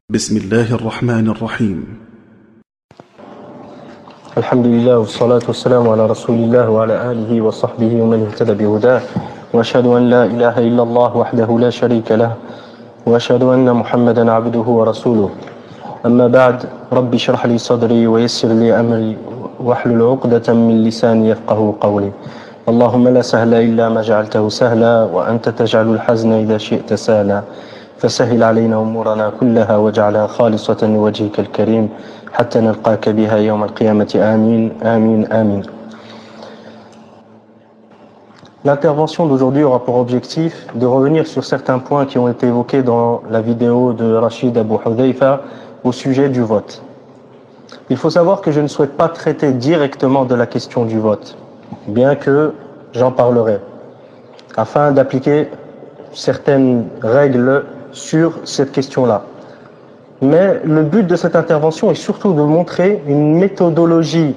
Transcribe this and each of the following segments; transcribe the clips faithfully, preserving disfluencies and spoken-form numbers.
بسم الله الرحمن الرحيم. الحمد لله والصلاة والسلام على رسول الله وعلى آله وصحبه ومن اهتدى بهداه وأشهد أن لا إله إلا الله وحده لا شريك له وأشهد أن محمدا عبده ورسوله. أما بعد، رب اشرح لي صدري ويسر لي أمري واحلل عقدة من لساني يفقه قولي. اللهم لا سهل إلا ما جعلته سهلا وأنت تجعل الحزن إذا شئت سهلا فسهل علينا أمورنا كلها واجعلها خالصة لوجهك الكريم حتى نلقاك بها يوم القيامة آمين آمين آمين. L'intervention d'aujourd'hui aura pour objectif de revenir sur certains points qui ont été évoqués dans la vidéo de Rachid Abu Hudhayfa au sujet du vote. Il faut savoir que je ne souhaite pas traiter directement de la question du vote, bien que j'en parlerai, afin d'appliquer certaines règles sur cette question-là. Mais le but de cette intervention est surtout de montrer une méthodologie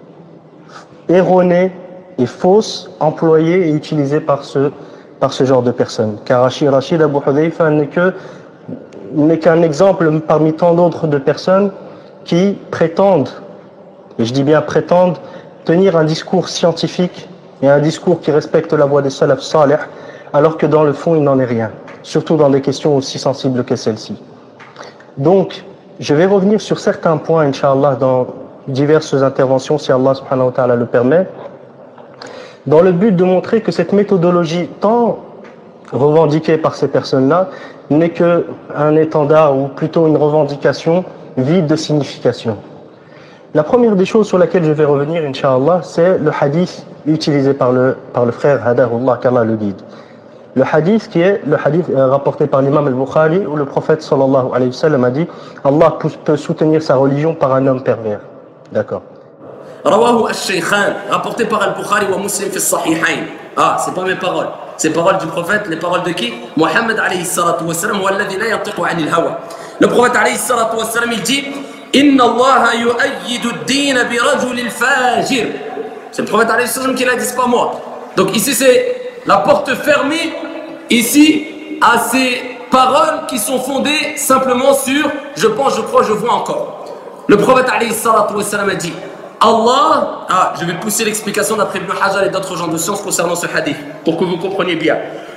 erronée et fausse employée et utilisée par ce, par ce genre de personnes. Car Rachid, Rachid Abu Hudhayfa n'est que, n'est qu'un exemple parmi tant d'autres de personnes qui prétendent, et je dis bien prétendent, tenir un discours scientifique et un discours qui respecte la voie des salaf salih, alors que dans le fond, il n'en est rien, surtout dans des questions aussi sensibles que celle-ci. Donc, je vais revenir sur certains points, Inch'Allah, dans diverses interventions, si Allah subhanahu wa ta'ala le permet, dans le but de montrer que cette méthodologie, tant revendiquée par ces personnes-là, n'est qu'un étendard, ou plutôt une revendication vide de signification. La première des choses sur laquelle je vais revenir, Inch'Allah, c'est le hadith utilisé par le, par le frère Hadahullah, qu'Allah le guide. Le hadith qui est le hadith rapporté par l'imam al-Bukhari où le prophète sallallahu alayhi wa sallam a dit Allah peut soutenir sa religion par un homme pervers. D'accord. Rawahu al-Shaykhan, rapporté par al-Bukhari wa Muslim fi as-Sahihayn. Ah, c'est pas mes paroles. C'est les paroles du prophète, les paroles de qui? Muhammad alayhi salatu wa sallam, huwa alladhi la yantiqu 'anil hawa. Le prophète alayhi salatu wa sallam, il dit Inna Allah yu'ayyidu ad-din bi rajulil fajir. C'est le prophète alayhi sallam qui l'a dit, c'est pas moi. Donc ici c'est la porte fermée, ici, à ces paroles qui sont fondées simplement sur « je pense, je crois, je vois encore ». Le prophète alayhi salatu wa sallam a dit « Allah » ah, je vais pousser l'explication d'après Ibn Hajar et d'autres gens de science concernant ce hadith, pour que vous compreniez bien.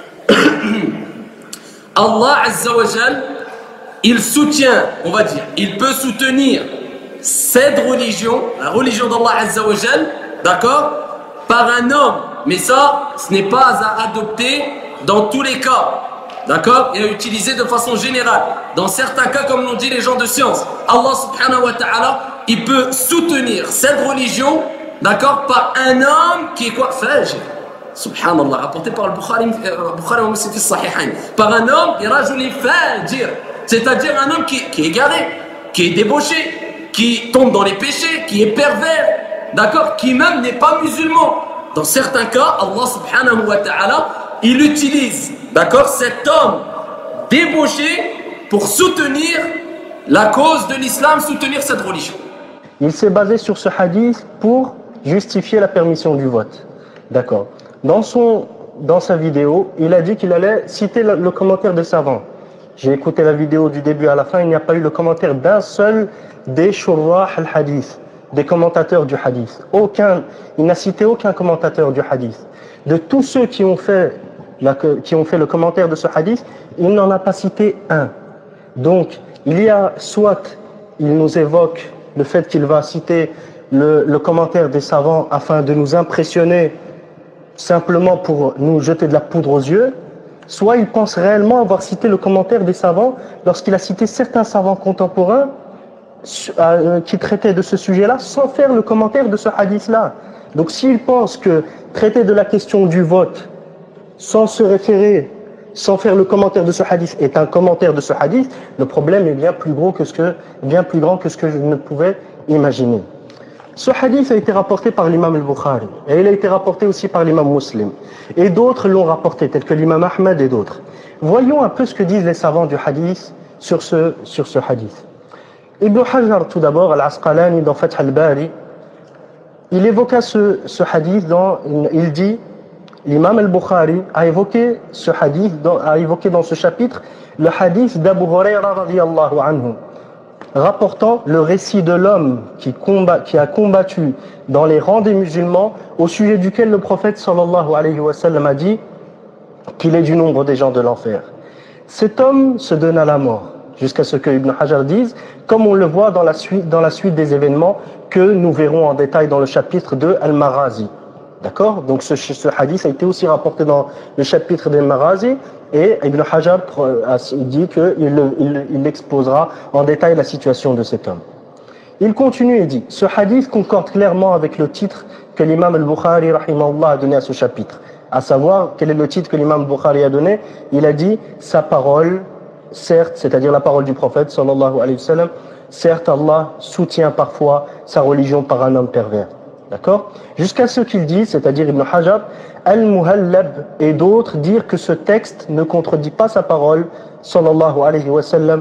Allah Azza wa Jal, il soutient, on va dire, il peut soutenir cette religion, la religion d'Allah Azza wa Jal, d'accord, par un homme. Mais ça, ce n'est pas à adopter dans tous les cas, d'accord, et à utiliser de façon générale. Dans certains cas, comme l'ont dit les gens de science, Allah subhanahu wa ta'ala, il peut soutenir cette religion, d'accord, par un homme qui est quoi? Fajr. Subhanallah, rapporté par le Bukhari, euh, Bukhari wa Muslim fi as-Sahihayn. Par un homme, rajulin fajir, c'est-à-dire un homme qui, qui est égaré, qui est débauché, qui tombe dans les péchés, qui est pervers, d'accord, qui même n'est pas musulman. Dans certains cas, Allah subhanahu wa ta'ala, il utilise, d'accord, cet homme débauché pour soutenir la cause de l'islam, soutenir cette religion. Il s'est basé sur ce hadith pour justifier la permission du vote. D'accord. Dans, son, dans sa vidéo, il a dit qu'il allait citer le, le commentaire des savants. J'ai écouté la vidéo du début à la fin, il n'y a pas eu le commentaire d'un seul des shurrah al-hadith, des commentateurs du hadith. Aucun, il n'a cité aucun commentateur du hadith. De tous ceux qui ont fait, la, qui ont fait le commentaire de ce hadith, il n'en a pas cité un. Donc, il y a soit, il nous évoque le fait qu'il va citer le, le commentaire des savants afin de nous impressionner simplement pour nous jeter de la poudre aux yeux, soit il pense réellement avoir cité le commentaire des savants lorsqu'il a cité certains savants contemporains qui traitait de ce sujet-là sans faire le commentaire de ce hadith-là. Donc s'il pense que traiter de la question du vote sans se référer, sans faire le commentaire de ce hadith est un commentaire de ce hadith, le problème est bien plus gros que ce que, bien plus grand que ce que je ne pouvais imaginer. Ce hadith a été rapporté par l'imam al-Bukhari et il a été rapporté aussi par l'imam Muslim et d'autres l'ont rapporté, tels que l'imam Ahmed et d'autres. Voyons un peu ce que disent les savants du hadith sur ce, sur ce hadith. Ibn Hajar, tout d'abord, Al-Asqalani, dans Fath al-Bari, il évoqua ce, ce hadith, dans, il dit l'imam al-Bukhari a évoqué ce hadith, dans, a évoqué dans ce chapitre le hadith d'Abu Hurayra radiyallahu anhu, rapportant le récit de l'homme qui, combat, qui a combattu dans les rangs des musulmans, au sujet duquel le prophète sallallahu alayhi wa sallam a dit qu'il est du nombre des gens de l'enfer. Cet homme se donne à la mort, jusqu'à ce que Ibn Hajar dise, comme on le voit dans la suite, dans la suite des événements que nous verrons en détail dans le chapitre de Al-Maghazi. D'accord? Donc ce, ce hadith a été aussi rapporté dans le chapitre des Maghazi, et Ibn Hajar dit qu'il il, il exposera en détail la situation de cet homme. Il continue et dit, ce hadith concorde clairement avec le titre que l'imam al-Bukhari rahimahullah a donné à ce chapitre. À savoir, quel est le titre que l'imam al-Bukhari a donné? Il a dit, sa parole, certes, c'est-à-dire la parole du prophète sallallahu alayhi wa sallam, certes Allah soutient parfois sa religion par un homme pervers. D'accord? Jusqu'à ce qu'il dise, c'est-à-dire Ibn Hajar, Al-Muhallab et d'autres dire que ce texte ne contredit pas sa parole, sallallahu alayhi wa sallam,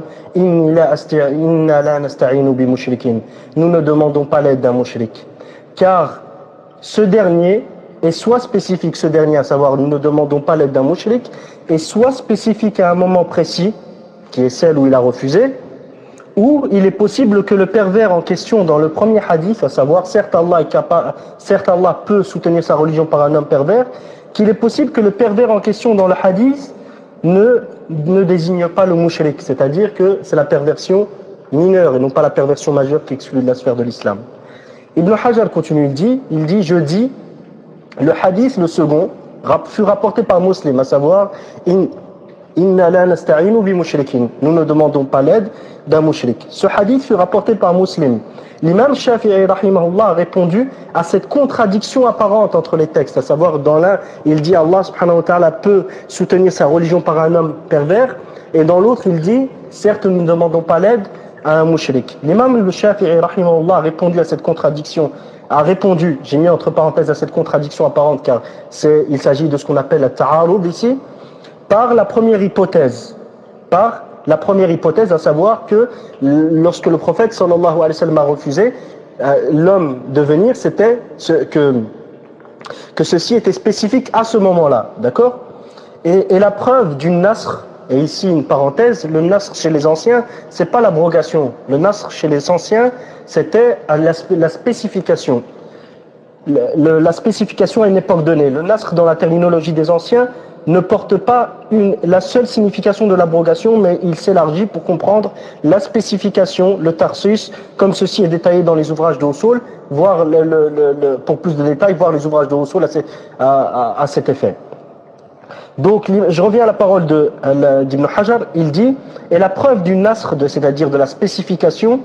Inna la nasta'inu bi mushrikin. Nous ne demandons pas l'aide d'un mushrik. Car ce dernier est soit spécifique, ce dernier, à savoir nous ne demandons pas l'aide d'un mushrik, est soit spécifique à un moment précis, qui est celle où il a refusé, ou il est possible que le pervers en question dans le premier hadith, à savoir certes Allah est capable, certes Allah peut soutenir sa religion par un homme pervers, qu'il est possible que le pervers en question dans le hadith ne, ne désigne pas le mushrik, c'est-à-dire que c'est la perversion mineure et non pas la perversion majeure qui exclut de la sphère de l'islam. Ibn Hajar continue, il dit, il dit, je dis, le hadith, le second, fut rapporté par Muslim, à savoir in, Inna la nasta'inu bi mushrikin. Nous ne demandons pas l'aide d'un mushrik. Ce hadith fut rapporté par Muslim. L'imam Shafi'i rahimahullah a répondu à cette contradiction apparente entre les textes, à savoir dans l'un, il dit Allah subhanahu wa ta'ala peut soutenir sa religion par un homme pervers, et dans l'autre il dit certes nous ne demandons pas l'aide à un mushrik. L'imam Shafi'i rahimahullah a répondu à cette contradiction, a répondu, j'ai mis entre parenthèses à cette contradiction apparente car c'est, il s'agit de ce qu'on appelle la ta'arud ici, par la première hypothèse, par la première hypothèse, à savoir que lorsque le prophète sallallahu alayhi wa sallam a refusé euh, l'homme de venir, c'était ce, que, que ceci était spécifique à ce moment-là, d'accord? et, et la preuve du nasr, et ici une parenthèse, le nasr chez les anciens, c'est pas l'abrogation. Le nasr chez les anciens, c'était la, la spécification. Le, le, la spécification à une époque donnée. Le nasr dans la terminologie des anciens ne porte pas une, la seule signification de l'abrogation, mais il s'élargit pour comprendre la spécification, le tarsus, comme ceci est détaillé dans les ouvrages de Usul, voir le, le, le, pour plus de détails, voir les ouvrages de Usul à, à, à cet effet. Donc, je reviens à la parole de, d'Ibn Hajar, il dit, et la preuve du nasr, de, c'est-à-dire de la spécification,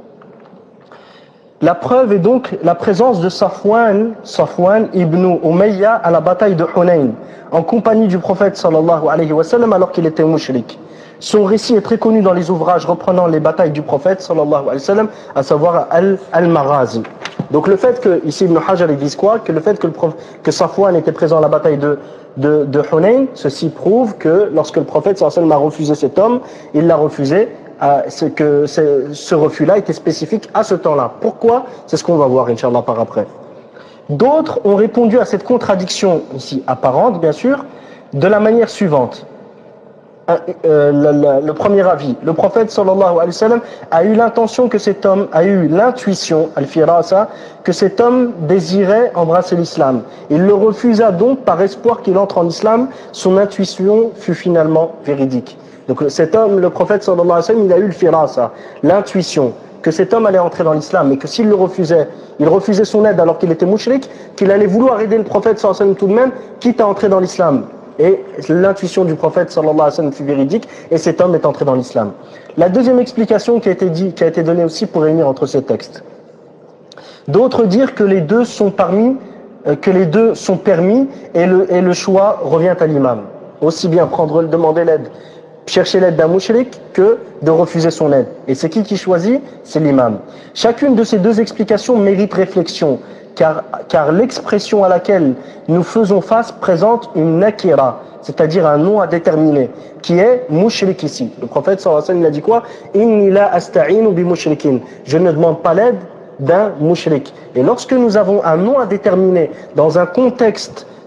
la preuve est donc la présence de Safwan, Safwan ibn Umayya à la bataille de Hunayn, en compagnie du prophète sallallahu alayhi wa sallam alors qu'il était mushrik. Son récit est très connu dans les ouvrages reprenant les batailles du prophète sallallahu alayhi wa sallam, à savoir Al-Maghazi. Donc le fait que, ici Ibn Hajar il dit quoi? Que le fait que, le prof, que Safwan était présent à la bataille de, de, de Hunayn, ceci prouve que lorsque le prophète sallallahu alayhi wa sallam a refusé cet homme, il l'a refusé, Euh, c'est que c'est, ce refus-là était spécifique à ce temps-là. Pourquoi? C'est ce qu'on va voir, Inch'Allah, par après. D'autres ont répondu à cette contradiction, ici apparente, bien sûr, de la manière suivante. Euh, euh, le, le, le premier avis, le prophète, sallallahu alayhi wa sallam, a eu l'intention que cet homme, a eu l'intuition, al-firasa, que cet homme désirait embrasser l'islam. Il le refusa donc par espoir qu'il entre en islam. Son intuition fut finalement véridique. Donc cet homme, le prophète sallallahu alayhi wa sallam, il a eu le firasa, l'intuition que cet homme allait entrer dans l'islam et que s'il le refusait, il refusait son aide alors qu'il était mouchrik, qu'il allait vouloir aider le prophète sallallahu alayhi wa sallam tout de même, quitte à entrer dans l'islam. Et l'intuition du prophète sallallahu alayhi wa sallam fut véridique et cet homme est entré dans l'islam. La deuxième explication qui a été dit, qui a été donnée aussi pour réunir entre ces textes. D'autres dirent que les deux sont parmi, euh, que les deux sont permis et le, et le choix revient à l'imam. Aussi bien prendre, demander l'aide, chercher l'aide d'un mouchrik que de refuser son aide. Et c'est qui qui choisit? C'est l'imam. Chacune de ces deux explications mérite réflexion, car, car l'expression à laquelle nous faisons face présente une nakira, c'est-à-dire un nom à déterminer, qui est mouchrik ici. Le prophète sallallahu alayhi wa sallam il a dit quoi? Inni la asta'inu bi mushrikin. Je ne demande pas l'aide d'un mouchrik. Et lorsque nous avons un nom à déterminer dans un contexte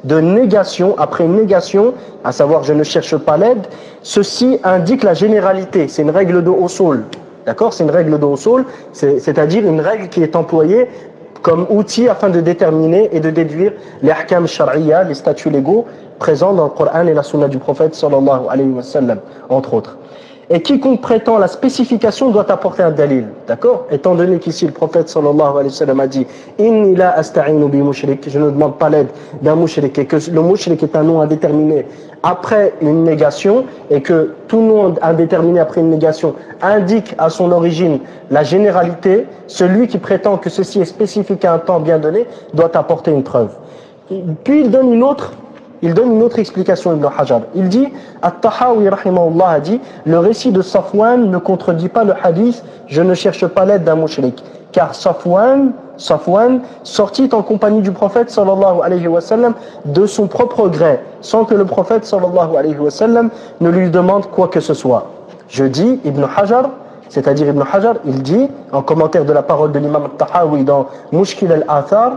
de négation, après une négation, à savoir je ne cherche pas l'aide, ceci indique la généralité, c'est une règle de usul, d'accord? C'est une règle de usul, c'est, c'est-à-dire une règle qui est employée comme outil afin de déterminer et de déduire les ahkam shar'iyya, les statuts légaux présents dans le Coran et la sunna du prophète sallallahu alayhi wa sallam, entre autres. Et quiconque prétend la spécification doit apporter un dalil, d'accord? Étant donné qu'ici le prophète sallallahu alayhi wa sallam a dit inni la asta'inu bi mushrik, je ne demande pas l'aide d'un mushrik, et que le mushrik est un nom indéterminé après une négation, et que tout nom indéterminé après une négation indique à son origine la généralité, celui qui prétend que ceci est spécifique à un temps bien donné doit apporter une preuve. Puis il donne une autre Il donne une autre explication, Ibn Hajar. Il dit, At-Tahawi rahimahullah a dit, le récit de Safwan ne contredit pas le hadith, je ne cherche pas l'aide d'un mushrik. Car Safwan, Safwan sortit en compagnie du prophète sallallahu alayhi wa sallam de son propre gré, sans que le prophète sallallahu alayhi wa sallam ne lui demande quoi que ce soit. Je dis, Ibn Hajar, c'est-à-dire Ibn Hajar, il dit, en commentaire de la parole de l'imam At-Tahawi dans Mushkil al-Athar,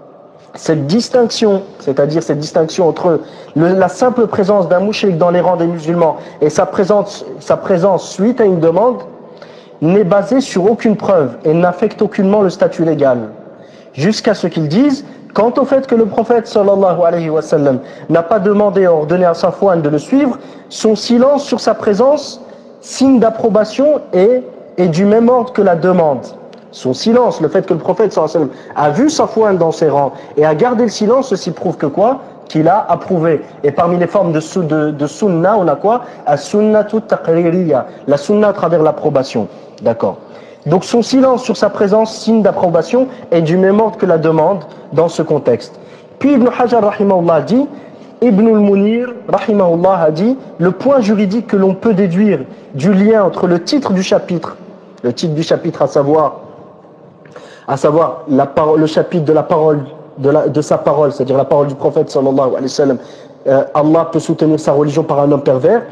cette distinction, c'est-à-dire cette distinction entre le, la simple présence d'un mouchrik dans les rangs des musulmans et sa présence, sa présence suite à une demande, n'est basée sur aucune preuve et n'affecte aucunement le statut légal. Jusqu'à ce qu'ils disent, quant au fait que le prophète sallallahu alayhi wa sallam n'a pas demandé à ordonner à Safwan de le suivre, son silence sur sa présence, signe d'approbation et, et du même ordre que la demande. Son silence, le fait que le prophète sallallahu alayhi wa sallam a vu Safwan dans ses rangs et a gardé le silence, ceci prouve que quoi? Qu'il a approuvé. Et parmi les formes de, de, de sunna, on a quoi? As-sunnatu taqririya, la sunna à travers l'approbation. D'accord. Donc son silence sur sa présence, signe d'approbation, est du même ordre que la demande dans ce contexte. Puis Ibn Hajar rahimahullah dit, Ibn al-Munir rahimahullah a dit, le point juridique que l'on peut déduire du lien entre le titre du chapitre, le titre du chapitre à savoir à savoir la parole, le chapitre de la parole de, la, de sa parole, c'est-à-dire la parole du prophète sallallahu alayhi wa sallam, euh, Allah peut soutenir sa religion par un homme pervers.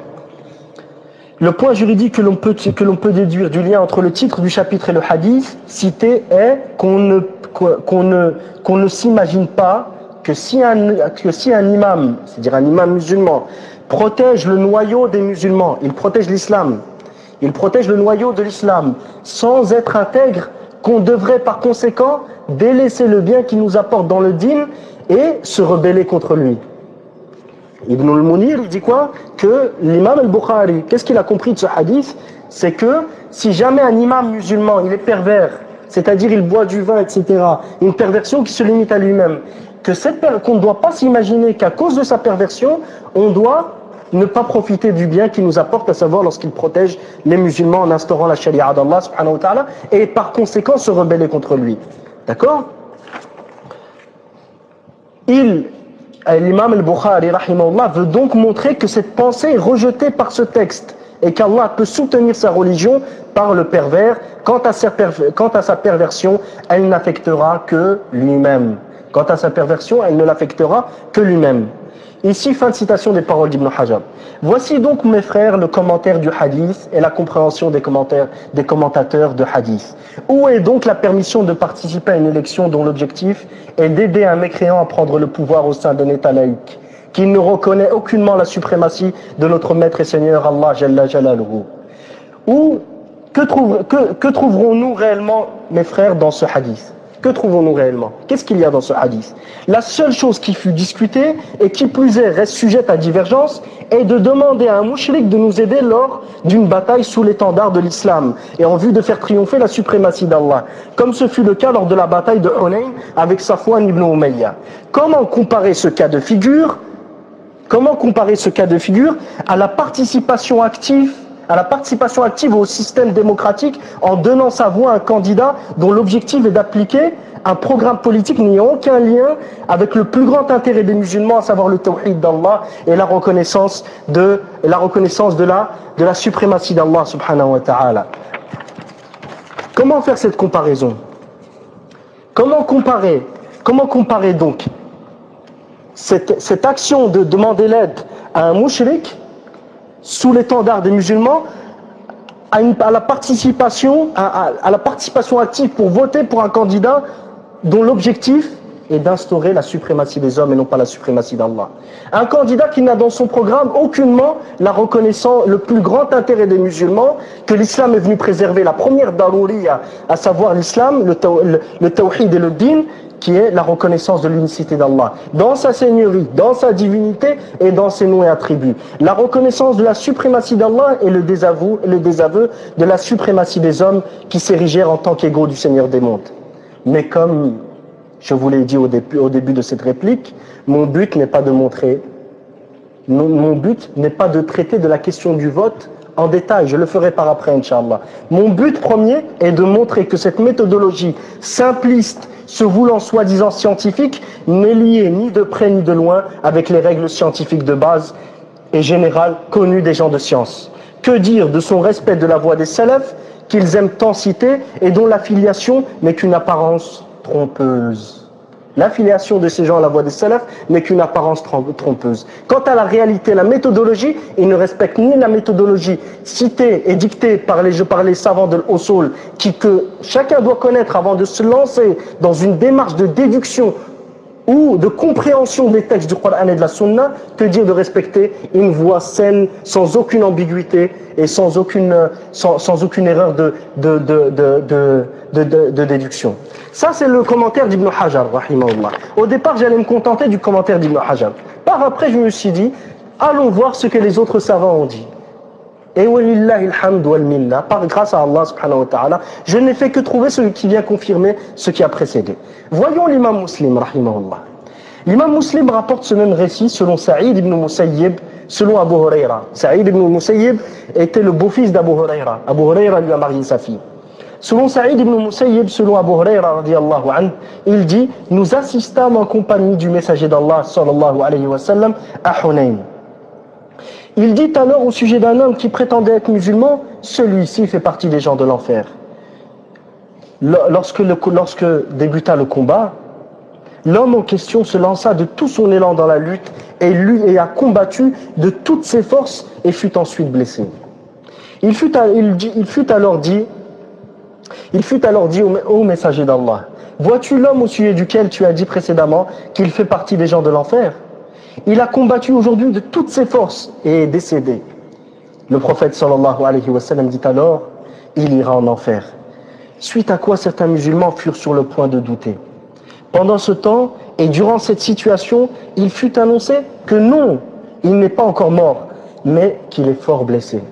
Le point juridique que l'on peut que l'on peut déduire du lien entre le titre du chapitre et le hadith cité est qu'on ne qu'on ne qu'on ne s'imagine pas que si un que si un imam, c'est-à-dire un imam musulman, protège le noyau des musulmans, il protège l'islam, il protège le noyau de l'islam sans être intègre, qu'on devrait par conséquent délaisser le bien qu'il nous apporte dans le dîn et se rebeller contre lui. Ibn al-Munir, il dit quoi? Que l'imam al-Bukhari, qu'est-ce qu'il a compris de ce hadith? C'est que si jamais un imam musulman, il est pervers, c'est-à-dire il boit du vin, et cetera, une perversion qui se limite à lui-même, que cette per- qu'on ne doit pas s'imaginer qu'à cause de sa perversion, on doit ne pas profiter du bien qu'il nous apporte, à savoir lorsqu'il protège les musulmans en instaurant la sharia d'Allah subhanahu wa ta'ala, et par conséquent se rebeller contre lui. D'accord? Il, l'imam al-Bukhari rahimahullah, veut donc montrer que cette pensée est rejetée par ce texte et qu'Allah peut soutenir sa religion par le pervers. Quant à sa, perver- quant à sa perversion, elle n'affectera que lui-même. Quant à sa perversion, elle ne l'affectera que lui-même. Ici, fin de citation des paroles d'Ibn Hajar. Voici donc, mes frères, le commentaire du hadith et la compréhension des commentaires des commentateurs de hadith. Où est donc la permission de participer à une élection dont l'objectif est d'aider un mécréant à prendre le pouvoir au sein d'un État laïque, qui ne reconnaît aucunement la suprématie de notre Maître et Seigneur Allah Jalla Jalaluhu? Ou que, trouve, que, que trouverons-nous réellement, mes frères, dans ce hadith? Que trouvons-nous réellement? Qu'est-ce qu'il y a dans ce hadith? La seule chose qui fut discutée, et qui plus est reste sujette à divergence, est de demander à un mouchrik de nous aider lors d'une bataille sous l'étendard de l'islam, et en vue de faire triompher la suprématie d'Allah, comme ce fut le cas lors de la bataille de Hunayn avec Safwan ibn Umayya. Comment comparer ce cas de figure, comment comparer ce cas de figure à la participation active à la participation active au système démocratique en donnant sa voix à un candidat dont l'objectif est d'appliquer un programme politique n'ayant aucun lien avec le plus grand intérêt des musulmans, à savoir le tawhid d'Allah et la reconnaissance de la reconnaissance de la de la suprématie d'Allah subhanahu wa ta'ala. Comment faire cette comparaison? Comment comparer Comment comparer donc cette, cette action de demander l'aide à un mouchrik sous l'étendard des musulmans à, une, à la participation à, à, à la participation active pour voter pour un candidat dont l'objectif est d'instaurer la suprématie des hommes et non pas la suprématie d'Allah. Un candidat qui n'a dans son programme aucunement la reconnaissance, le plus grand intérêt des musulmans, que l'islam est venu préserver, la première darouriya, à savoir l'islam, le, le, le tawhid et le din, qui est la reconnaissance de l'unicité d'Allah, dans sa seigneurie, dans sa divinité et dans ses noms et attributs. La reconnaissance de la suprématie d'Allah et le désaveu, le désaveu de la suprématie des hommes qui s'érigèrent en tant qu'égaux du Seigneur des mondes. Mais comme je vous l'ai dit au début, au début de cette réplique, mon but n'est pas de montrer, mon, mon but n'est pas de traiter de la question du vote en détail, je le ferai par après, Inch'Allah. Mon but premier est de montrer que cette méthodologie simpliste, se voulant soi-disant scientifique, n'est liée ni de près ni de loin avec les règles scientifiques de base et générales connues des gens de science. Que dire de son respect de la voix des salafs, qu'ils aiment tant citer et dont l'affiliation n'est qu'une apparence trompeuse. L'affiliation de ces gens à la voix des salafs n'est qu'une apparence trompeuse. Quant à la réalité, la méthodologie, ils ne respectent ni la méthodologie citée et dictée par les, par les savants de l'Usul, qui que chacun doit connaître avant de se lancer dans une démarche de déduction ou de compréhension des textes du Coran et de la Sunna, que dire de respecter une voix saine, sans aucune ambiguïté et sans aucune, sans, sans aucune erreur de, de, de, de, de, de, de, de déduction. Ça, c'est le commentaire d'Ibn Hajar, rahimahullah. Au départ, j'allais me contenter du commentaire d'Ibn Hajar. Par après, je me suis dit, allons voir ce que les autres savants ont dit. Et walillahi alhamd wal minna, par grâce à Allah subhanahu wa ta'ala, je n'ai fait que trouver ce qui vient confirmer ce qui a précédé. Voyons l'imam Muslim, rahimahullah. L'imam Muslim rapporte ce même récit selon Saïd ibn Musayyib, selon Abu Huraira. Saïd ibn Musayyib était le beau-fils d'Abu Huraira. Abu Huraira lui a marié sa fille. Selon Saïd ibn Musayyib, selon Abu Huraira radiyallahu anhu, il dit: nous assistâmes en compagnie du messager d'Allah sallallahu alayhi wa sallam à Hunayn. Il dit alors au sujet d'un homme qui prétendait être musulman: celui-ci fait partie des gens de l'enfer. Lorsque, le, lorsque débuta le combat, l'homme en question se lança de tout son élan dans la lutte et, lui, et a combattu de toutes ses forces et fut ensuite blessé. Il fut, il, il fut alors dit, il fut alors dit au, au messager d'Allah: vois-tu l'homme au sujet duquel tu as dit précédemment qu'il fait partie des gens de l'enfer? Il a combattu aujourd'hui de toutes ses forces et est décédé. Le prophète sallallahu alayhi wa sallam dit alors: il ira en enfer. Suite à quoi certains musulmans furent sur le point de douter. Pendant ce temps, et durant cette situation, il fut annoncé que non, il n'est pas encore mort, mais qu'il est fort blessé.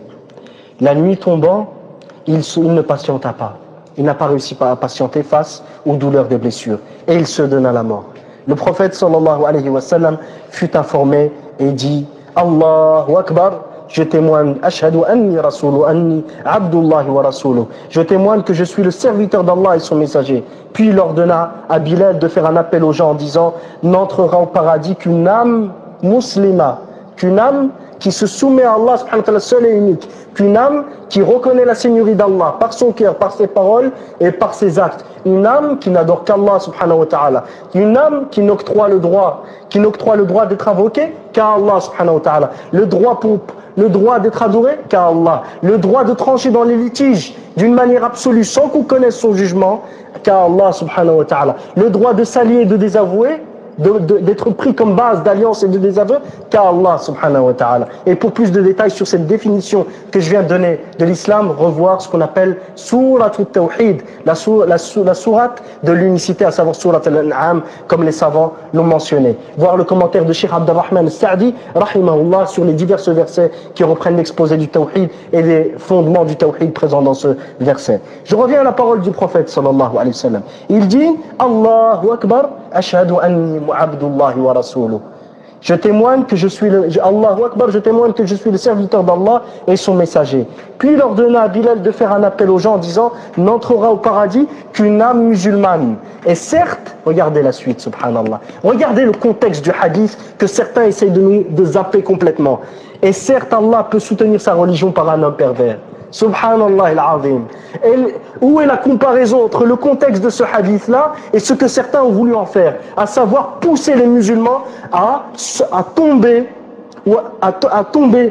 La nuit tombant, il, se, il ne patienta pas. Il n'a pas réussi à patienter face aux douleurs des blessures. Et il se donna la mort. Le prophète sallallahu alayhi wa sallam fut informé et dit: Allahu Akbar, je témoigne, ashhadu anni rasulu anni abdullahi wa rasuluh. Je témoigne que je suis le serviteur d'Allah et son messager. Puis il ordonna à Bilal de faire un appel aux gens en disant: n'entrera au paradis qu'une âme muslima, qu'une âme qui se soumet à Allah subhanahu wa ta'ala seul et unique, qu'une âme qui reconnaît la seigneurie d'Allah par son cœur, par ses paroles et par ses actes, une âme qui n'adore qu'Allah subhanahu wa ta'ala, une âme qui n'octroie le droit, qui n'octroie le droit d'être invoqué qu'à Allah subhanahu wa ta'ala, le droit pour le droit d'être adoré qu'à Allah, le droit de trancher dans les litiges d'une manière absolue sans qu'on connaisse son jugement qu'à Allah subhanahu wa ta'ala, le droit de s'allier et de désavouer, de, de, d'être pris comme base d'alliance et de désaveu qu'à Allah subhanahu wa ta'ala. Et pour plus de détails sur cette définition que je viens de donner de l'islam, revoir ce qu'on appelle Surat al-Tawhid, la, sur, la, la sourate de l'unicité, à savoir Surat al-An'am, comme les savants l'ont mentionné. Voir le commentaire de Cheikh Abdurrahman al-Sa'di, rahimahullah, sur les divers versets qui reprennent l'exposé du Tawhid et les fondements du Tawhid présents dans ce verset. Je reviens à la parole du prophète sallallahu alayhi wa sallam. Il dit: Allahu Akbar, ashhadu anni abdullahi wa rasuluh. Je témoigne que je suis le Allahu Akbar, je témoigne que je suis le serviteur d'Allah et son messager. Puis il ordonna à Bilal de faire un appel aux gens en disant: n'entrera au paradis qu'une âme musulmane. Et certes, regardez la suite, subhanallah. Regardez le contexte du hadith que certains essayent de nous de zapper complètement. Et certes, Allah peut soutenir sa religion par un homme pervers. Subhanallah al-azim. Et où est la comparaison entre le contexte de ce hadith-là et ce que certains ont voulu en faire, à savoir pousser les musulmans à, à tomber ou à, à tomber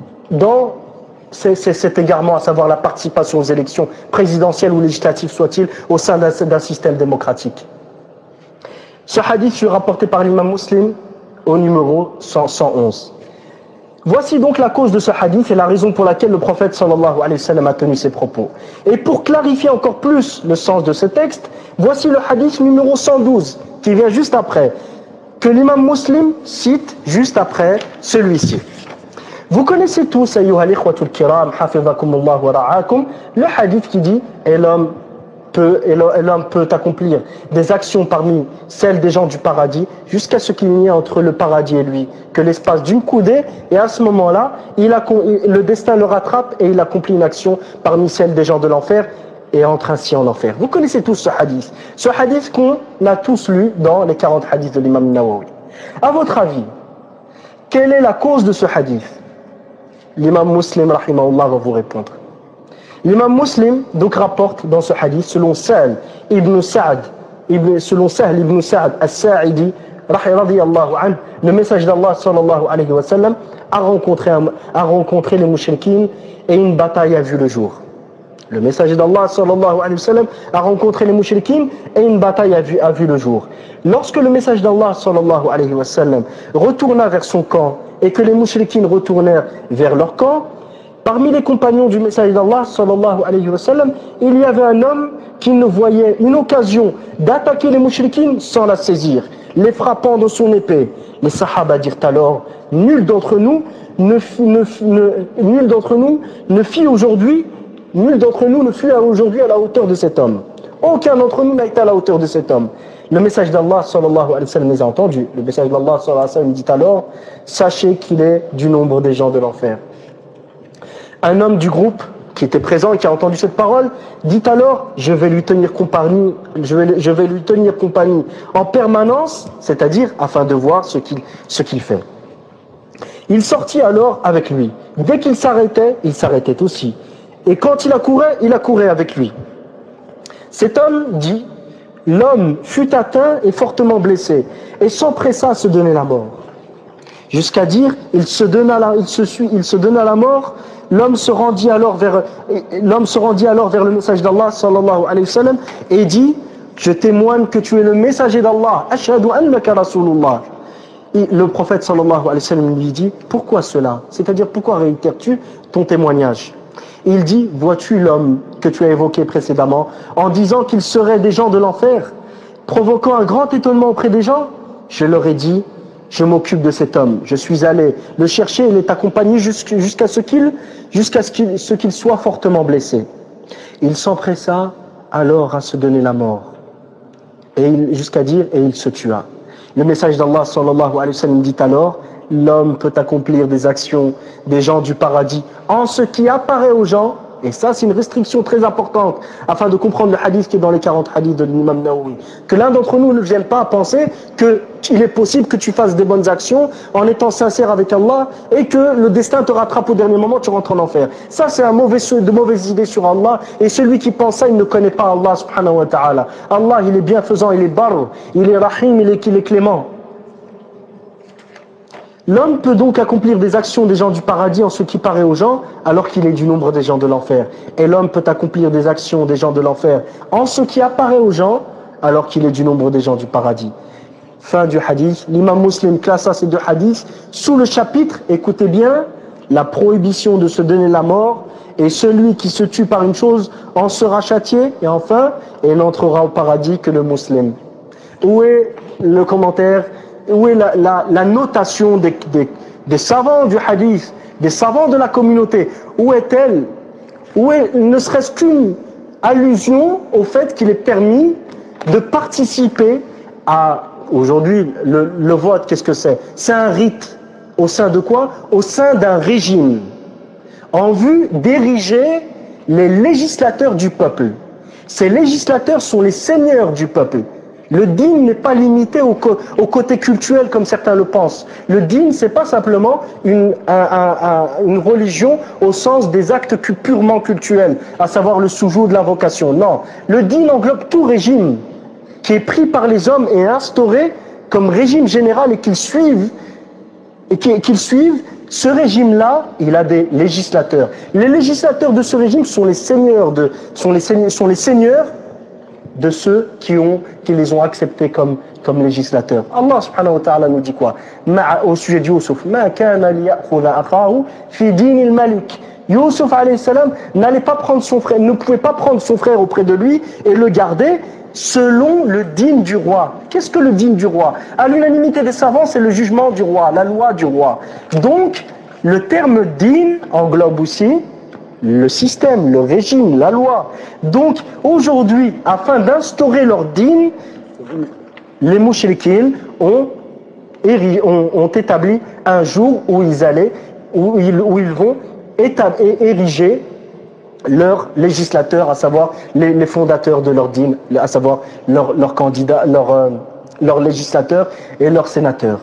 dans c'est, c'est cet égarement, à savoir la participation aux élections présidentielles ou législatives soit-il au sein d'un, d'un système démocratique. Ce hadith fut rapporté par l'imam Muslim au numéro cent onze. Voici donc la cause de ce hadith et la raison pour laquelle le prophète sallallahu alayhi wa sallam a tenu ses propos. Et pour clarifier encore plus le sens de ce texte, voici le hadith numéro cent douze qui vient juste après, que l'imam Muslim cite juste après celui-ci. Vous connaissez tous, ayyuha al-ikhwatul kiram, hafizakumullah wa ra'akum, le hadith qui dit « Et l'homme peut, et l'homme peut accomplir des actions parmi celles des gens du paradis jusqu'à ce qu'il n'y ait entre le paradis et lui que l'espace d'une coudée, et à ce moment-là, il a, le destin le rattrape et il accomplit une action parmi celles des gens de l'enfer et entre ainsi en enfer. » Vous connaissez tous ce hadith. Ce hadith qu'on a tous lu dans les quarante hadiths de l'imam Nawawi. À votre avis, quelle est la cause de ce hadith? L'imam Muslim, rahimahullah, va vous répondre. L'imam Muslim donc rapporte dans ce hadith, selon Sahl ibn Sa'd, ibn, selon Sahl ibn Sa'd as-Sa'idi, radiyallahu anhu, le message d'Allah sallallahu alayhi wa sallam a rencontré, a rencontré les mouchriquines et une bataille a vu le jour. Le messager d'Allah sallallahu alayhi wa sallam a rencontré les mouchriquines et une bataille a vu, a vu le jour. Lorsque le message d'Allah sallallahu alayhi wa sallam retourna vers son camp et que les mouchriquines retournèrent vers leur camp, parmi les compagnons du messager d'Allah sallallahu alayhi wa sallam, il y avait un homme qui ne voyait une occasion d'attaquer les mouchriquines sans la saisir, les frappant de son épée. Les sahaba dirent alors: nul d'entre nous ne, ne, ne, nul d'entre nous ne fit aujourd'hui Nul d'entre nous ne fut aujourd'hui à la hauteur de cet homme. Aucun d'entre nous n'a été à la hauteur de cet homme. Le message d'Allah sallallahu alayhi wa sallam les a entendus. Le message d'Allah sallallahu alayhi wa sallam dit alors: sachez qu'il est du nombre des gens de l'enfer. Un homme du groupe qui était présent et qui a entendu cette parole dit alors: je vais lui tenir compagnie, je vais, je vais lui tenir compagnie en permanence, c'est-à-dire afin de voir ce qu'il, ce qu'il fait. Il sortit alors avec lui. Dès qu'il s'arrêtait, il s'arrêtait aussi. Et quand il accourait, il accourait avec lui. Cet homme dit: l'homme fut atteint et fortement blessé, et s'empressa à se donner la mort. Jusqu'à dire: il se donna la, il se suit, il se donna la mort. L'homme se rendit alors vers, l'homme se rendit alors vers le message d'Allah sallallahu alayhi wa sallam et dit: je témoigne que tu es le messager d'Allah. Ashhadu annaka rasulullah. Et le prophète sallallahu alayhi wa sallam lui dit: pourquoi cela? C'est-à-dire, pourquoi réitères-tu ton témoignage? Il dit: vois-tu l'homme que tu as évoqué précédemment en disant qu'il serait des gens de l'enfer, provoquant un grand étonnement auprès des gens? Je leur ai dit: je m'occupe de cet homme, je suis allé le chercher et l'ai accompagné jusqu'à ce qu'il jusqu'à ce qu'il ce qu'il soit fortement blessé. Il s'empressa alors à se donner la mort, et il, jusqu'à dire: et il se tua. Le message d'Allah sallallahu alayhi wa sallam dit alors: l'homme peut accomplir des actions des gens du paradis en ce qui apparaît aux gens, et ça c'est une restriction très importante afin de comprendre le hadith qui est dans les quarante hadiths de l'imam Nawawi, que l'un d'entre nous ne vienne pas à penser qu'il est possible que tu fasses des bonnes actions en étant sincère avec Allah et que le destin te rattrape au dernier moment, tu rentres en enfer. Ça c'est un mauvais, de mauvaises idées sur Allah, et celui qui pense ça, il ne connaît pas Allah subhanahu wa ta'ala. Allah, il est bienfaisant, il est barr, il est rahim, il est, il est clément. L'homme peut donc accomplir des actions des gens du paradis en ce qui paraît aux gens, alors qu'il est du nombre des gens de l'enfer. Et l'homme peut accomplir des actions des gens de l'enfer en ce qui apparaît aux gens, alors qu'il est du nombre des gens du paradis. Fin du hadith. L'imam Muslim classa ces deux hadiths sous le chapitre, écoutez bien, la prohibition de se donner la mort, et celui qui se tue par une chose en sera châtié, et enfin, et n'entrera au paradis que le musulman. Où est le commentaire? Où est la, la, la notation des, des, des savants du hadith, des savants de la communauté? Où est-elle? Où est, ne serait-ce qu'une allusion au fait qu'il est permis de participer à, aujourd'hui, le, le vote, qu'est-ce que c'est? C'est un rite. Au sein de quoi? Au sein d'un régime, en vue d'ériger les législateurs du peuple. Ces législateurs sont les seigneurs du peuple. Le dîn n'est pas limité au, co au côté cultuel comme certains le pensent. Le dîn, c'est pas simplement une, un, un, un, une religion au sens des actes purement cultuels, à savoir le soujou de l'invocation. Non, le dîn englobe tout régime qui est pris par les hommes et instauré comme régime général, et qu'ils suivent, et qu'ils suivent. Ce régime-là, il a des législateurs. Les législateurs de ce régime sont les seigneurs de, sont les seigneurs, sont les seigneurs de ceux qui, ont, qui les ont acceptés comme, comme législateurs. Allah subhanahu wa ta'ala nous dit quoi au sujet de Youssouf? Ma kana liya'khudha akhahu fi dinil malik. Youssouf alayhi salam n'allait pas prendre son frère, ne pouvait pas prendre son frère auprès de lui et le garder selon le dîme du roi. Qu'est-ce que le dîme du roi? À l'unanimité des savants, c'est le jugement du roi, la loi du roi. Donc, le terme dîme englobe aussi le système, le régime, la loi. Donc, aujourd'hui, afin d'instaurer leur dîme, les mouchriquins ont, ont, ont établi un jour où ils allaient, où ils, où ils vont ériger leurs législateurs, à savoir les, les fondateurs de leur dîme, à savoir leurs leur candidats, leurs euh, leur législateurs et leurs sénateurs.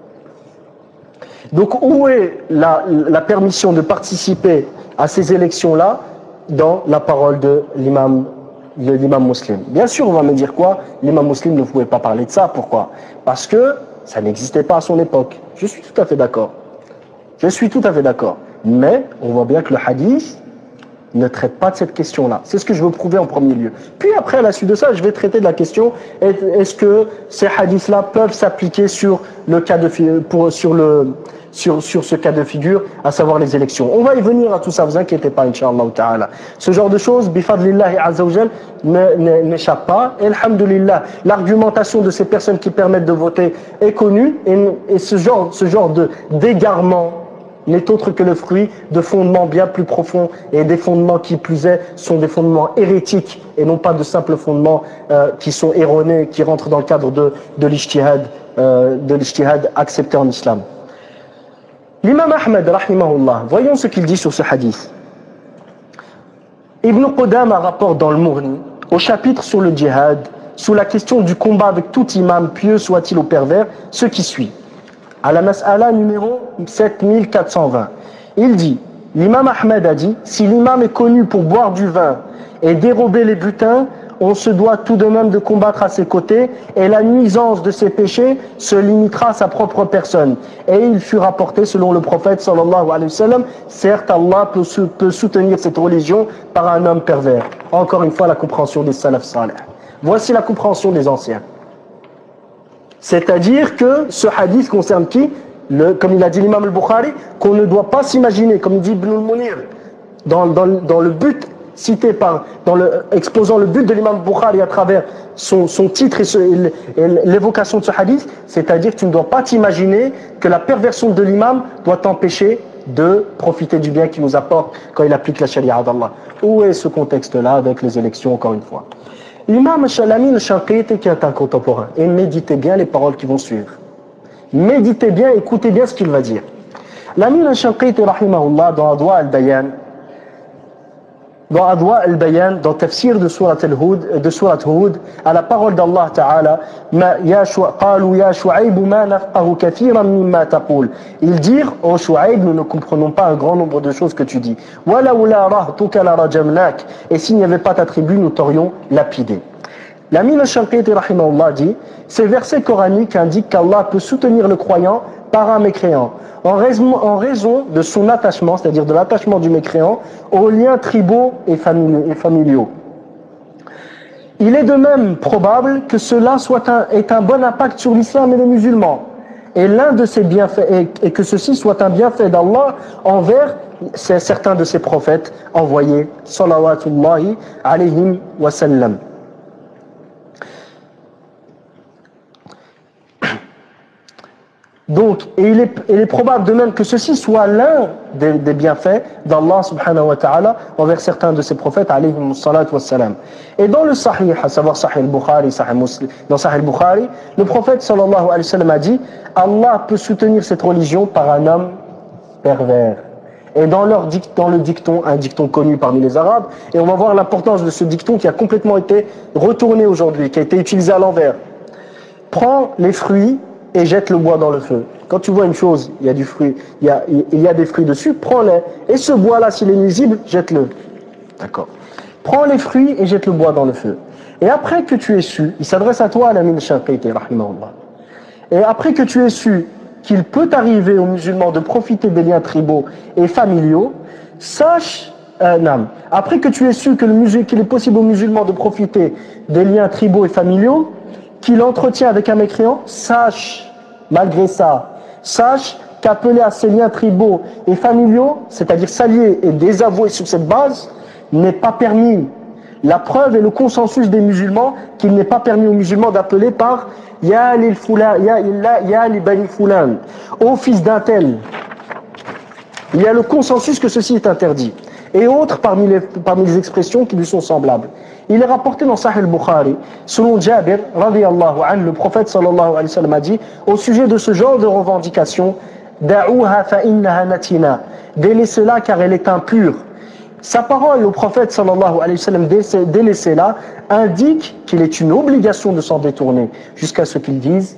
Donc, où est la, la permission de participer à ces élections-là dans la parole de l'imam, de l'imam musulman? Bien sûr, on va me dire quoi? L'imam musulman ne pouvait pas parler de ça. Pourquoi? Parce que ça n'existait pas à son époque. Je suis tout à fait d'accord. Je suis tout à fait d'accord. Mais on voit bien que le hadith ne traite pas de cette question-là. C'est ce que je veux prouver en premier lieu. Puis après, à la suite de ça, je vais traiter de la question, est-ce que ces hadiths-là peuvent s'appliquer sur le cas de pour, sur le sur sur ce cas de figure, à savoir les élections. On va y venir à tout ça, vous inquiétez pas, Inch'Allah ta'ala. Ce genre de choses, bifadlillahi azza wa jal, n'échappe pas. Et alhamdulillah, l'argumentation de ces personnes qui permettent de voter est connue, et, et ce genre ce genre de d'égarement n'est autre que le fruit de fondements bien plus profonds, et des fondements qui plus est sont des fondements hérétiques et non pas de simples fondements euh, qui sont erronés, qui rentrent dans le cadre de, de l'ijtihad, euh, de l'ijtihad accepté en islam. L'imam Ahmed, rahimahullah, voyons ce qu'il dit sur ce hadith. Ibn Qudama rapporte dans le Mughni, au chapitre sur le djihad, sous la question du combat avec tout imam, pieux soit-il ou pervers, ce qui suit. À la mas'ala numéro sept mille quatre cent vingt. Il dit, l'imam Ahmed a dit, si l'imam est connu pour boire du vin et dérober les butins, on se doit tout de même de combattre à ses côtés, et la nuisance de ses péchés se limitera à sa propre personne. Et il fut rapporté selon le prophète sallallahu alayhi wa sallam, certes Allah peut, peut soutenir cette religion par un homme pervers. Encore une fois, la compréhension des salaf salih. Voici la compréhension des anciens. C'est-à-dire que ce hadith concerne qui? Le, comme il a dit l'imam al-Bukhari, qu'on ne doit pas s'imaginer, comme il dit Ibn al-Munir, dans, dans, dans le but cité par, dans le, exposant le but de l'imam al-Bukhari à travers son, son titre et, ce, et, et l'évocation de ce hadith, c'est-à-dire que tu ne dois pas t'imaginer que la perversion de l'imam doit t'empêcher de profiter du bien qu'il nous apporte quand il applique la charia d'Allah. Où est ce contexte-là avec les élections, encore une fois? L'imam Amin al-Shanqiti, qui est un contemporain, et méditez bien les paroles qui vont suivre. Méditez bien, écoutez bien ce qu'il va dire. L'Amin al-Shanqiti, rahimahullah, dans Adwa al-Bayan, dans Adwa al-Bayan, dans Tafsir de Surat al-Hud, de Surat Hud, à la parole d'Allah Ta'ala, ils dirent, ô Shu'aib, nous ne comprenons pas un grand nombre de choses que tu dis. Et s'il n'y avait pas ta tribu, nous t'aurions lapidé. L'Amin al-Shanqiti, rahimahullah, dit, ces versets coraniques indiquent qu'Allah peut soutenir le croyant par un mécréant, en raison, en raison de son attachement, c'est-à-dire de l'attachement du mécréant, aux liens tribaux et familiaux. Il est de même probable que cela soit un, ait un bon impact sur l'islam et les musulmans, et l'un de ces bienfaits, et, et que ceci soit un bienfait d'Allah envers certains de ses prophètes envoyés, salawatullahi alayhim wa sallam. Donc, et il, est, il est probable de même que ceci soit l'un des, des bienfaits d'Allah subhanahu wa ta'ala envers certains de ses prophètes alayhim salatu wa salam. Et dans le Sahih, à savoir Sahih al-Bukhari, Sahih Muslim, dans Sahih al-Bukhari, le prophète sallallahu alayhi wa sallam a dit, Allah peut soutenir cette religion par un homme pervers. Et dans, leur, dans le dicton, un dicton connu parmi les Arabes, et on va voir l'importance de ce dicton qui a complètement été retourné aujourd'hui, qui a été utilisé à l'envers. Prends les fruits et jette le bois dans le feu. Quand tu vois une chose, il y a du fruit, il y a, il y a des fruits dessus, prends-les. Et ce bois-là, s'il est nuisible, jette-le. D'accord. Prends les fruits et jette le bois dans le feu. Et après que tu aies su, il s'adresse à toi, l'Amin al-Shanqiti, rahimahullah. Et après que tu aies su qu'il peut arriver aux musulmans de profiter des liens tribaux et familiaux, sache euh, non. Après que tu aies su que le musul, qu'il est possible aux musulmans de profiter des liens tribaux et familiaux qu'il entretient avec un mécréant, sache, malgré ça, sache qu'appeler à ces liens tribaux et familiaux, c'est-à-dire s'allier et désavouer sur cette base, n'est pas permis. La preuve est le consensus des musulmans qu'il n'est pas permis aux musulmans d'appeler par Ya lil fulan, ya illa ya li bani fulan, au fils d'un tel. Il y a le consensus que ceci est interdit. Et autres parmi les, parmi les expressions qui lui sont semblables. Il est rapporté dans Sahih al-Bukhari, selon Jabir, radiyallahu anhu, le prophète sallallahu alayhi wa sallam a dit, au sujet de ce genre de revendication, Da'uha fa innaha natina, délaissez-la car elle est impure. Sa parole au prophète sallallahu alayhi wa sallam, délaissez-la, indique qu'il est une obligation de s'en détourner, jusqu'à ce qu'il dise,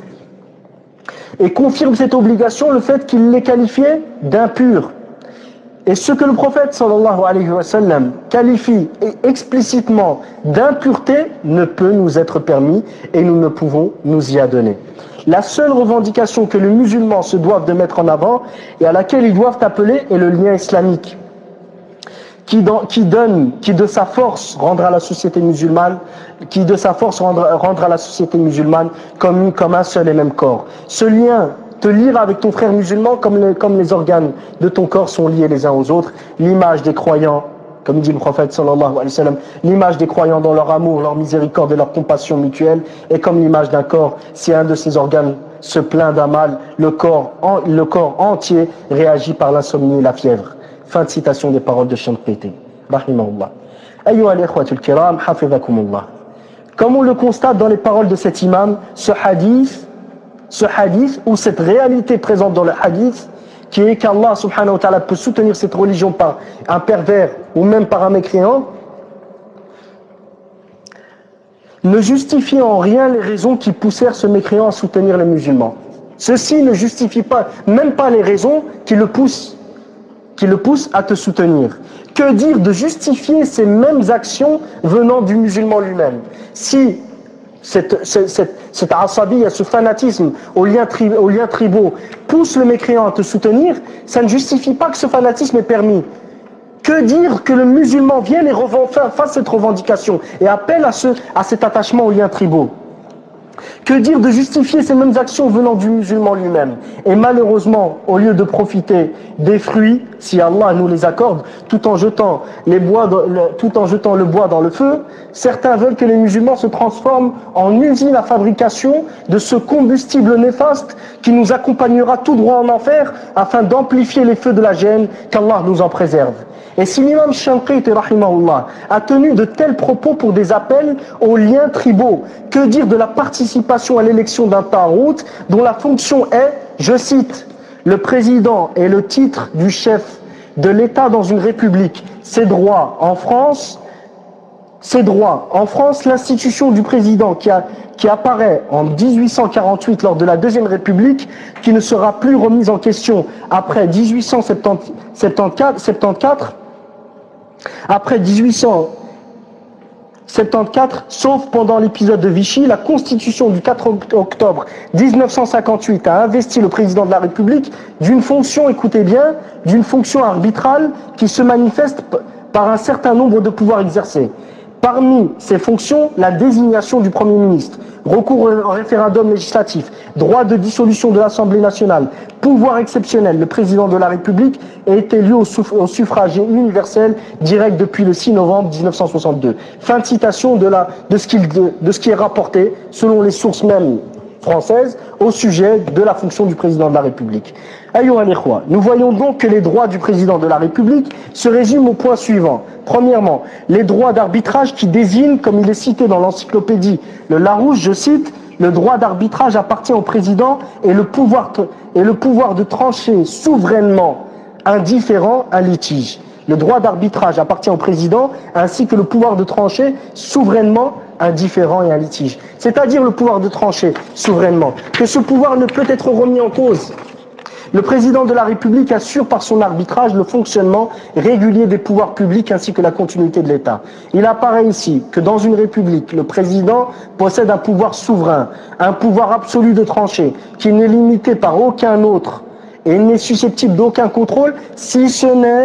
et confirme cette obligation le fait qu'il l'ait qualifié d'impur. Et ce que le prophète sallallahu alayhi wa sallam qualifie explicitement d'impureté ne peut nous être permis et nous ne pouvons nous y adonner. La seule revendication que les musulmans se doivent de mettre en avant et à laquelle ils doivent appeler est le lien islamique qui, dans, qui donne, qui de sa force rendra la société musulmane, qui de sa force rendra, rendra la société musulmane comme, comme un seul et même corps. Ce lien te lier avec ton frère musulman comme les, comme les organes de ton corps sont liés les uns aux autres. L'image des croyants, comme dit le prophète sallallahu alayhi wa sallam, l'image des croyants dans leur amour, leur miséricorde et leur compassion mutuelle est comme l'image d'un corps. Si un de ces organes se plaint d'un mal, le corps, en, le corps entier réagit par l'insomnie et la fièvre. Fin de citation des paroles de Shanqiti. Rahimahullah. Ayyuha al-ikhwatul kiram, hafizakumullah. Comme on le constate dans les paroles de cet imam, ce hadith Ce hadith, ou cette réalité présente dans le hadith, qui est qu'Allah subhanahu wa ta'ala peut soutenir cette religion par un pervers ou même par un mécréant, ne justifie en rien les raisons qui poussèrent ce mécréant à soutenir les musulmans. Ceci ne justifie pas, même pas les raisons qui le poussent, qui le poussent à te soutenir. Que dire de justifier ces mêmes actions venant du musulman lui-même? Si Cette, cette, cette, cette asabi, ce fanatisme aux liens, tri, aux liens tribaux pousse le mécréant à te soutenir, ça ne justifie pas que ce fanatisme est permis. Que dire que le musulman vienne et fasse cette revendication et appelle à, ce, à cet attachement aux liens tribaux? Que dire de justifier ces mêmes actions venant du musulman lui-même? Et malheureusement, au lieu de profiter des fruits, si Allah nous les accorde, tout en jetant, les bois, tout en jetant le bois dans le feu, certains veulent que les musulmans se transforment en usine à fabrication de ce combustible néfaste qui nous accompagnera tout droit en enfer afin d'amplifier les feux de la gêne, qu'Allah nous en préserve. Et si l'imam Shanqiti rahimahullah a tenu de tels propos pour des appels aux liens tribaux, que dire de la participation à l'élection d'un tarout dont la fonction est, je cite, le président est le titre du chef de l'État dans une république. Ses droits en France, ses droits en France, l'institution du président qui, a, qui apparaît en dix-huit cent quarante-huit lors de la Deuxième République, qui ne sera plus remise en question après dix-huit cent soixante-quatorze, après dix-huit cent soixante-quatorze, sauf pendant l'épisode de Vichy, la Constitution du quatre octobre mille neuf cent cinquante-huit a investi le président de la République d'une fonction, écoutez bien, d'une fonction arbitrale qui se manifeste par un certain nombre de pouvoirs exercés. Parmi ces fonctions, la désignation du Premier ministre, recours au référendum législatif, droit de dissolution de l'Assemblée nationale, pouvoir exceptionnel. Le président de la République est élu au, au suffrage universel direct depuis le six novembre mille neuf cent soixante-deux. Fin de citation de, la, de, ce qu'il, de, de ce qui est rapporté, selon les sources mêmes françaises, au sujet de la fonction du président de la République. Ayyuha al-ikhwa, nous voyons donc que les droits du président de la République se résument au point suivant. Premièrement, les droits d'arbitrage qui désignent, comme il est cité dans l'encyclopédie Le Larousse, je cite, le droit d'arbitrage appartient au président et le pouvoir, et le pouvoir de trancher souverainement indifférent un litige. Le droit d'arbitrage appartient au président ainsi que le pouvoir de trancher souverainement indifférent et un litige. C'est-à-dire le pouvoir de trancher souverainement. Que ce pouvoir ne peut être remis en cause. Le président de la République assure par son arbitrage le fonctionnement régulier des pouvoirs publics ainsi que la continuité de l'État. Il apparaît ici que dans une république, le président possède un pouvoir souverain, un pouvoir absolu de trancher, qui n'est limité par aucun autre et n'est susceptible d'aucun contrôle, si ce n'est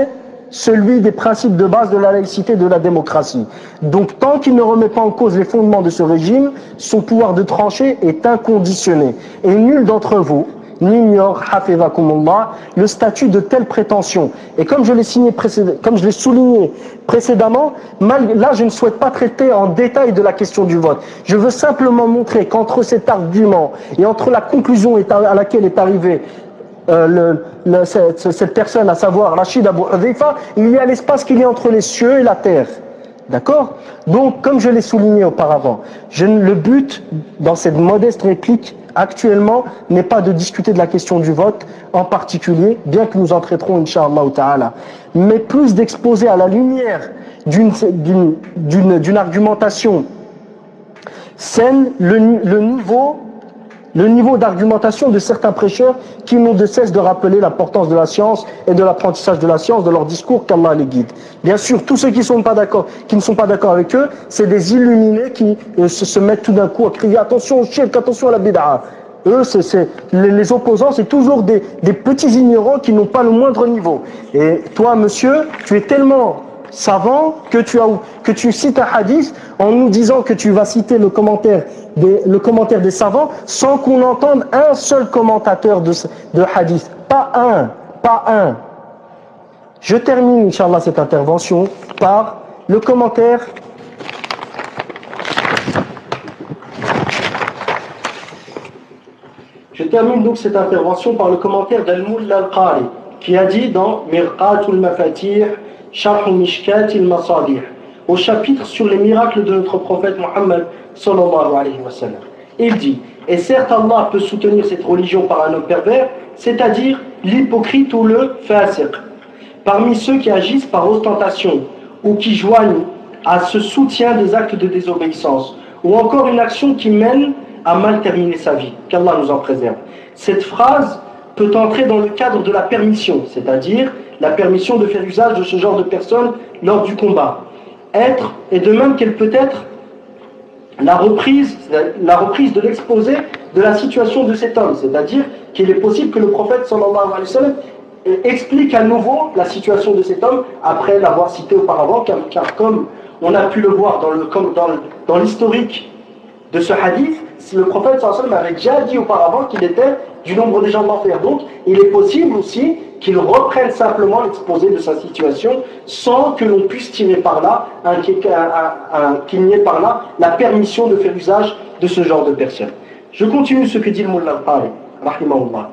celui des principes de base de la laïcité et de la démocratie. Donc tant qu'il ne remet pas en cause les fondements de ce régime, son pouvoir de trancher est inconditionné. Et nul d'entre vous n'ignore, hafizakumullah, le statut de telle prétention. Et comme je l'ai signé précéd- comme je l'ai souligné précédemment, mal- là je ne souhaite pas traiter en détail de la question du vote. Je veux simplement montrer qu'entre cet argument et entre la conclusion à laquelle est arrivé euh, le, le, cette, cette personne, à savoir Rachid Abu Hudhayfa, il y a l'espace qu'il y a entre les cieux et la terre. D'accord? Donc, comme je l'ai souligné auparavant, je, le but dans cette modeste réplique actuellement n'est pas de discuter de la question du vote en particulier, bien que nous en traiterons, Inch'Allah ta'ala, mais plus d'exposer à la lumière d'une, d'une, d'une, d'une argumentation saine le, le niveau le niveau d'argumentation de certains prêcheurs qui n'ont de cesse de rappeler l'importance de la science et de l'apprentissage de la science de leur discours, qu'Allah les guide. Bien sûr, tous ceux qui, sont pas d'accord, qui ne sont pas d'accord avec eux, c'est des illuminés qui euh, se, se mettent tout d'un coup à crier « Attention au shirk, attention à la bid'a ». Eux, c'est, c'est, les, les opposants, c'est toujours des, des petits ignorants qui n'ont pas le moindre niveau. Et toi, monsieur, tu es tellement savant que tu, as, que tu cites un hadith en nous disant que tu vas citer le commentaire des, le commentaire des savants sans qu'on entende un seul commentateur de, de hadith. Pas un, pas un. Je termine, Inch'Allah, cette intervention par le commentaire Je termine donc cette intervention par le commentaire d'Al-Mulla Al-Qari qui a dit dans Mirqatul Mafatih Sharh Mishkat al-Masadih, au chapitre sur les miracles de notre prophète Muhammad sallallahu alayhi wa sallam. Il dit, et certes Allah peut soutenir cette religion par un homme pervers, c'est-à-dire l'hypocrite ou le fasiq, parmi ceux qui agissent par ostentation ou qui joignent à ce soutien des actes de désobéissance, ou encore une action qui mène à mal terminer sa vie, qu'Allah nous en préserve. Cette phrase peut entrer dans le cadre de la permission, c'est-à-dire la permission de faire usage de ce genre de personnes lors du combat. Être, et de même qu'elle peut être la reprise, la reprise de l'exposé de la situation de cet homme, c'est-à-dire qu'il est possible que le prophète sallallahu alayhi wa sallam explique à nouveau la situation de cet homme après l'avoir cité auparavant, car, car comme on a pu le voir dans, le, comme dans, le, dans l'historique de ce hadith, le prophète sallallahu alayhi wa sallam avait déjà dit auparavant qu'il était du nombre des gens de l'enfer. Donc, il est possible aussi qu'il reprenne simplement l'exposé de sa situation sans que l'on puisse tirer par là, un, un, un, un, qu'il n'y ait par là la permission de faire usage de ce genre de personnes. Je continue ce que dit le Mullah al-Qari, rahimahullah.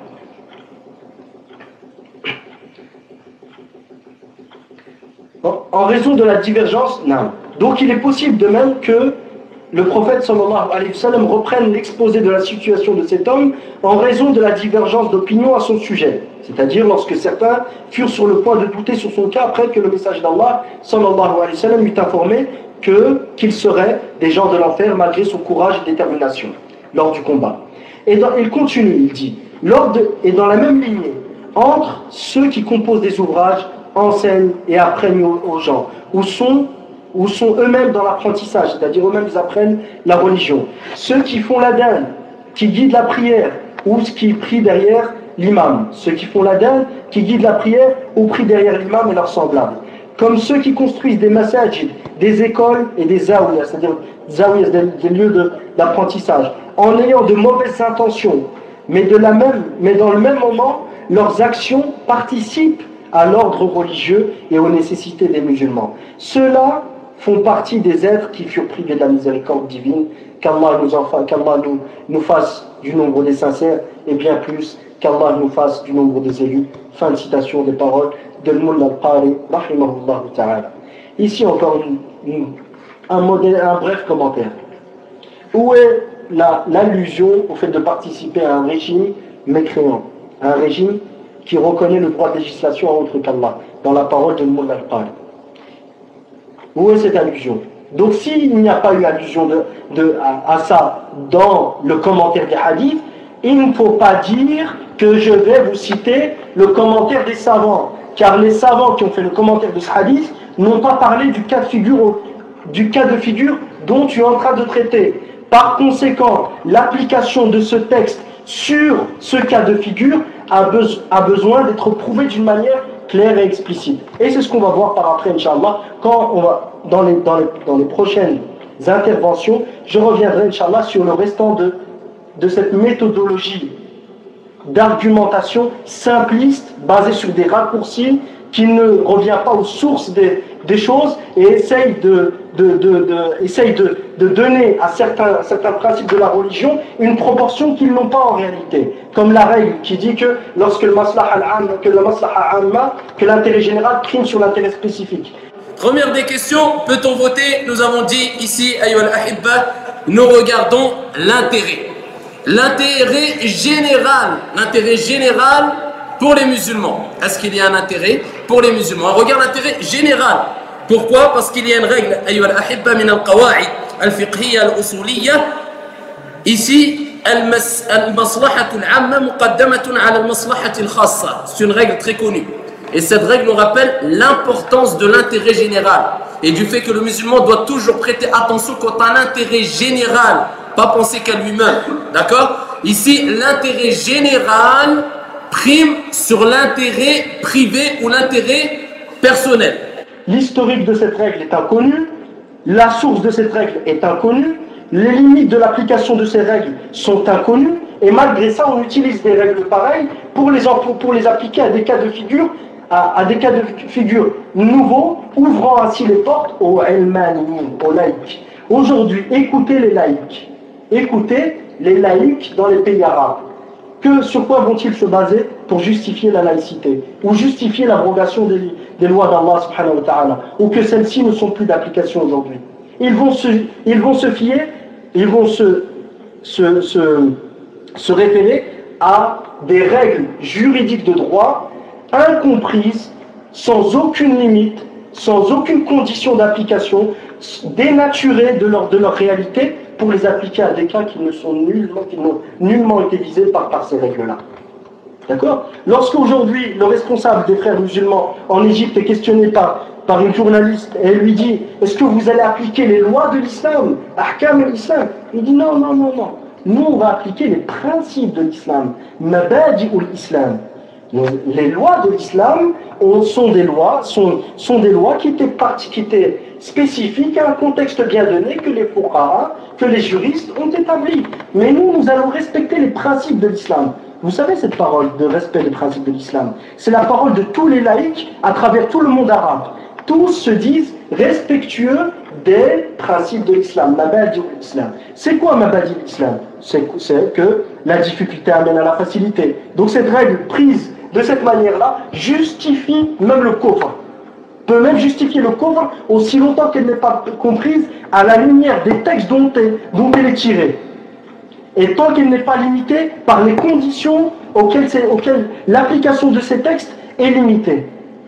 Bon, en raison de la divergence, non. Donc il est possible de même que le prophète sallallahu alayhi wa sallam reprenne l'exposé de la situation de cet homme en raison de la divergence d'opinion à son sujet. C'est-à-dire lorsque certains furent sur le point de douter sur son cas après que le message d'Allah sallallahu alayhi wa sallam eut informé que, qu'il serait des gens de l'enfer malgré son courage et détermination lors du combat. Et dans, il continue, il dit, lors de, et dans la même lignée, entre ceux qui composent des ouvrages, enseignent et apprennent aux, aux gens, où sont ou sont eux-mêmes dans l'apprentissage, c'est-à-dire eux-mêmes ils apprennent la religion. Ceux qui font l'adhan, qui guident la prière, ou ceux qui prient derrière l'imam. Ceux qui font l'adhan, qui guident la prière, ou prient derrière l'imam et leurs semblables. Comme ceux qui construisent des masajid, des écoles et des zawiyas, c'est-à-dire zawiyas, des, des lieux de, d'apprentissage, en ayant de mauvaises intentions, mais, de la même, mais dans le même moment, leurs actions participent à l'ordre religieux et aux nécessités des musulmans. Ceux-là font partie des êtres qui furent privés de la miséricorde divine, qu'Allah nous, enfin, qu'Allah nous, nous fasse du nombre des sincères, et bien plus, qu'Allah nous fasse du nombre des élus. Fin de citation des paroles de Mullah al-Qari, rahimahullah ta'ala. Ici encore une, une, un, modèle, un bref commentaire. Où est la, l'allusion au fait de participer à un régime mécréant, un régime qui reconnaît le droit de législation à autre qu'Allah, dans la parole de Mullah al-Qari? Où est cette allusion? Donc s'il n'y a pas eu allusion de, de, à, à ça dans le commentaire des hadiths, il ne faut pas dire que je vais vous citer le commentaire des savants, car les savants qui ont fait le commentaire de ce hadith n'ont pas parlé du cas de figure, du cas de figure dont tu es en train de traiter. Par conséquent, l'application de ce texte sur ce cas de figure a, be- a besoin d'être prouvée d'une manière claire et explicite. Et c'est ce qu'on va voir par après, Inch'Allah, quand on va, dans les, dans les, dans les prochaines interventions, je reviendrai, Inch'Allah, sur le restant de, de cette méthodologie d'argumentation simpliste, basée sur des raccourcis, qui ne revient pas aux sources des, des choses et essaye de, de, de, de, essaye de, de donner à certains, certains principes de la religion une proportion qu'ils n'ont pas en réalité. Comme la règle qui dit que lorsque le maslaha al-amma, que le maslaha amma, que l'intérêt général prime sur l'intérêt spécifique. Première des questions, peut-on voter? Nous avons dit ici, ayyuhal ahibba, nous regardons l'intérêt. L'intérêt général, l'intérêt général pour les musulmans. Est-ce qu'il y a un intérêt pour les musulmans? On regarde l'intérêt général. Pourquoi? Parce qu'il y a une règle, ayyuhal ahibba, min al-qawa'id al-fiqhiyya al-usuliyya. Ici, al-maslahatu al-amma muqaddamatun ala al-maslahati al-khassa. C'est une règle très connue. Et cette règle nous rappelle l'importance de l'intérêt général et du fait que le musulman doit toujours prêter attention quant à l'intérêt général, pas penser qu'à lui-même. D'accord? Ici, l'intérêt général prime sur l'intérêt privé ou l'intérêt personnel. L'historique de cette règle est inconnu, la source de cette règle est inconnue, les limites de l'application de ces règles sont inconnues, et malgré ça, on utilise des règles pareilles pour les, pour les appliquer à des cas de figure, à, à des cas de figure nouveaux, ouvrant ainsi les portes aux ilmaniyin, aux laïcs. Aujourd'hui, écoutez les laïcs, écoutez les laïcs dans les pays arabes. Que, sur quoi vont-ils se baser pour justifier la laïcité ou justifier l'abrogation des, des lois d'Allah subhanahu wa ta'ala, ou que celles-ci ne sont plus d'application aujourd'hui? Ils vont se, ils vont se fier, ils vont se, se, se, se référer à des règles juridiques de droit incomprises, sans aucune limite, sans aucune condition d'application, dénaturées de leur, de leur réalité, pour les appliquer à des cas qui ne sont nullement, qui n'ont nullement été visés par, par ces règles-là. D'accord? Lorsqu'aujourd'hui, le responsable des frères musulmans en Égypte est questionné par, par une journaliste et elle lui dit « Est-ce que vous allez appliquer les lois de l'islam, ahkam l'islam ?» Il dit « Non, non, non, non. Nous, on va appliquer les principes de l'islam, mabadi ou l'islam. » Les lois de l'islam sont des lois, sont, sont des lois qui étaient, qui étaient spécifiques à un contexte bien donné que les fuqaha, que les juristes ont établi. Mais nous, nous allons respecter les principes de l'islam. Vous savez cette parole de respect des principes de l'islam? C'est la parole de tous les laïcs à travers tout le monde arabe. Tous se disent respectueux des principes de l'islam, mabadi de l'islam. C'est quoi mabadi de l'islam? C'est que la difficulté amène à la facilité. Donc cette règle prise de cette manière-là justifie même le kufr. Peut même justifier le kufr aussi longtemps qu'elle n'est pas comprise à la lumière des textes dont elle, dont elle est tirée. Et tant qu'elle n'est pas limitée par les conditions auxquelles, auxquelles l'application de ces textes est limitée.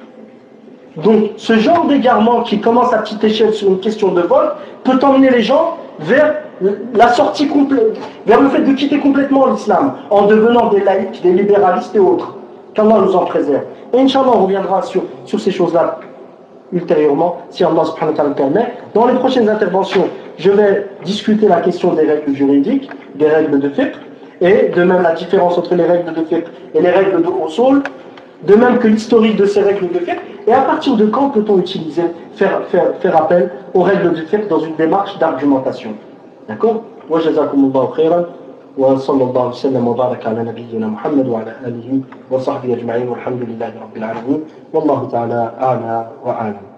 Donc ce genre d'égarement qui commence à petite échelle sur une question de vol peut emmener les gens vers la sortie complète, vers le fait de quitter complètement l'islam en devenant des laïcs, des libéralistes et autres. Qu'Allah nous en préserve. Et Inch'Allah, on reviendra sur, sur ces choses-là ultérieurement, si Allah subhanahu wa ta'ala le permet. Dans les prochaines interventions, je vais discuter la question des règles juridiques, des règles de fiqh, et de même la différence entre les règles de fiqh et les règles de usul, de même que l'historique de ces règles de fiqh, et à partir de quand peut-on utiliser, faire, faire, faire appel aux règles de fiqh dans une démarche d'argumentation. D'accord? Wa jazakumullahu khairan. وصلى الله وسلم وبارك على نبينا محمد وعلى آله وصحبه أجمعين والحمد لله رب العالمين والله تعالى أعلى وأعلم.